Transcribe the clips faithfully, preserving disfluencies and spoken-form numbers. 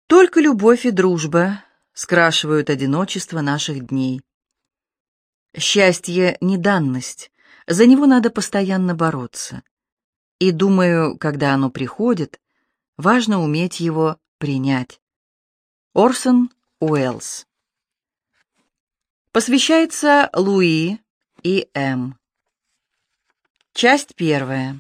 Только любовь и дружба скрашивают одиночество наших дней. Счастье — не данность, за него надо постоянно бороться. И, думаю, когда оно приходит, важно уметь его принять. Орсон Уэллс. Посвящается Луи и М. Часть первая.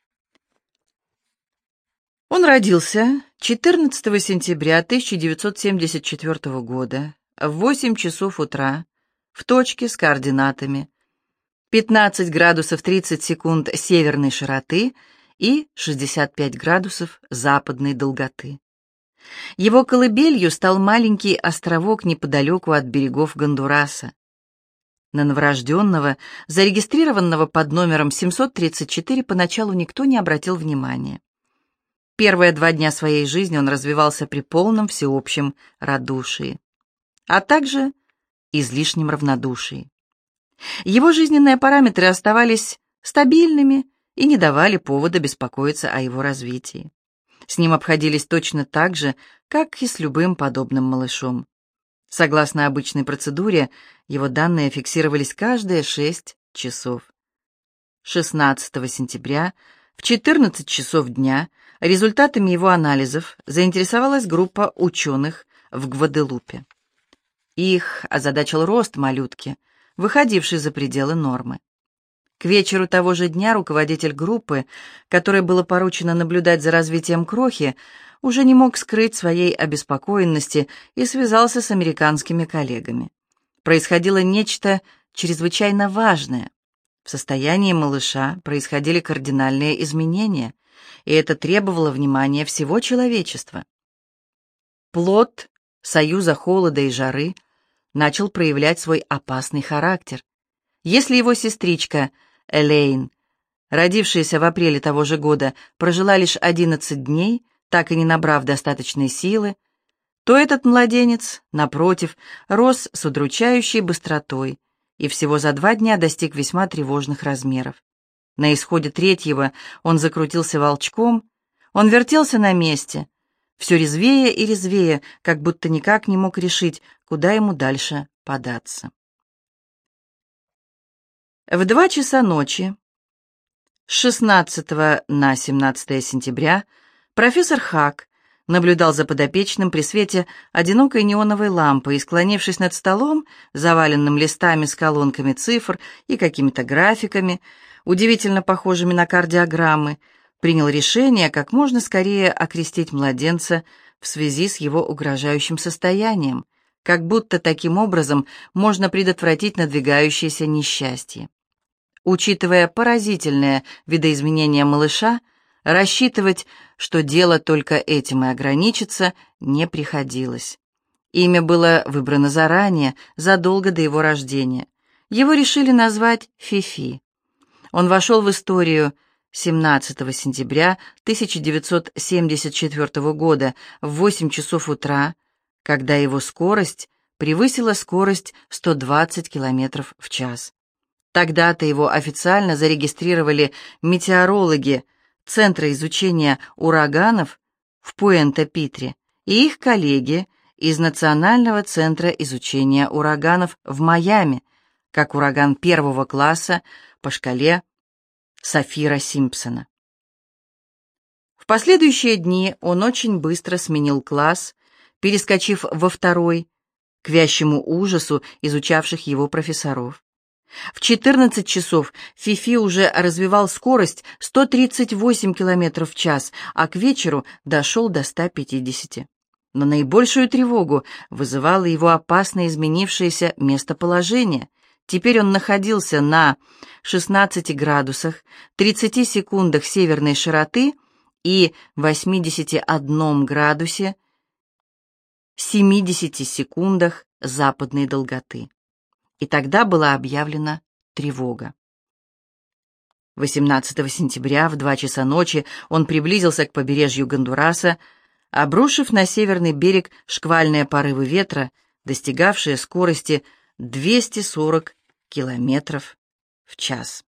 Он родился четырнадцатого сентября тысяча девятьсот семьдесят четвёртого года в восемь часов утра в точке с координатами пятнадцать градусов тридцать секунд северной широты и шестьдесят пять градусов западной долготы. Его колыбелью стал маленький островок неподалеку от берегов Гондураса. На новорожденного, зарегистрированного под номером семьсот тридцать четыре, поначалу никто не обратил внимания. Первые два дня своей жизни он развивался при полном всеобщем радушии, а также излишнем равнодушии. Его жизненные параметры оставались стабильными и не давали повода беспокоиться о его развитии. С ним обходились точно так же, как и с любым подобным малышом. Согласно обычной процедуре, его данные фиксировались каждые шесть часов. шестнадцатого сентября в четырнадцать часов дня результатами его анализов заинтересовалась группа ученых в Гваделупе. Их озадачил рост малютки, выходивший за пределы нормы. К вечеру того же дня руководитель группы, которой было поручено наблюдать за развитием крохи, уже не мог скрыть своей обеспокоенности и связался с американскими коллегами. Происходило нечто чрезвычайно важное. В состоянии малыша происходили кардинальные изменения, и это требовало внимания всего человечества. Плод союза холода и жары начал проявлять свой опасный характер. Если его сестричка Элейн, родившаяся в апреле того же года, прожила лишь одиннадцать дней, так и не набрав достаточной силы, то этот младенец, напротив, рос с удручающей быстротой и всего за два дня достиг весьма тревожных размеров. На исходе третьего он закрутился волчком, он вертелся на месте, все резвее и резвее, как будто никак не мог решить, куда ему дальше податься. В два часа ночи, с шестнадцатого на семнадцатое сентября, профессор Хак наблюдал за подопечным при свете одинокой неоновой лампы и, склонившись над столом, заваленным листами с колонками цифр и какими-то графиками, удивительно похожими на кардиограммы, принял решение как можно скорее окрестить младенца в связи с его угрожающим состоянием, как будто таким образом можно предотвратить надвигающееся несчастье. Учитывая поразительное видоизменение малыша, рассчитывать, что дело только этим и ограничится, не приходилось. Имя было выбрано заранее, задолго до его рождения. Его решили назвать Фифи. Он вошел в историю семнадцатого сентября тысяча девятьсот семьдесят четвёртого года в восемь часов утра, когда его скорость превысила скорость сто двадцать километров в час. Тогда-то его официально зарегистрировали метеорологи Центра изучения ураганов в Пуэнто-Питре и их коллеги из Национального центра изучения ураганов в Майами, как ураган первого класса по шкале Сафира-Симпсона. В последующие дни он очень быстро сменил класс, перескочив во второй, к вящему ужасу изучавших его профессоров. В четырнадцать часов Фифи уже развивал скорость сто тридцать восемь километров в час, а к вечеру дошел до ста пятидесяти. Но наибольшую тревогу вызывало его опасно изменившееся местоположение. Теперь он находился на шестнадцати градусах тридцати секундах северной широты и восьмидесяти одном градусе семидесяти секундах западной долготы. И тогда была объявлена тревога. восемнадцатого сентября в два часа ночи он приблизился к побережью Гондураса, обрушив на северный берег шквальные порывы ветра, достигавшие скорости двести сорок километров в час.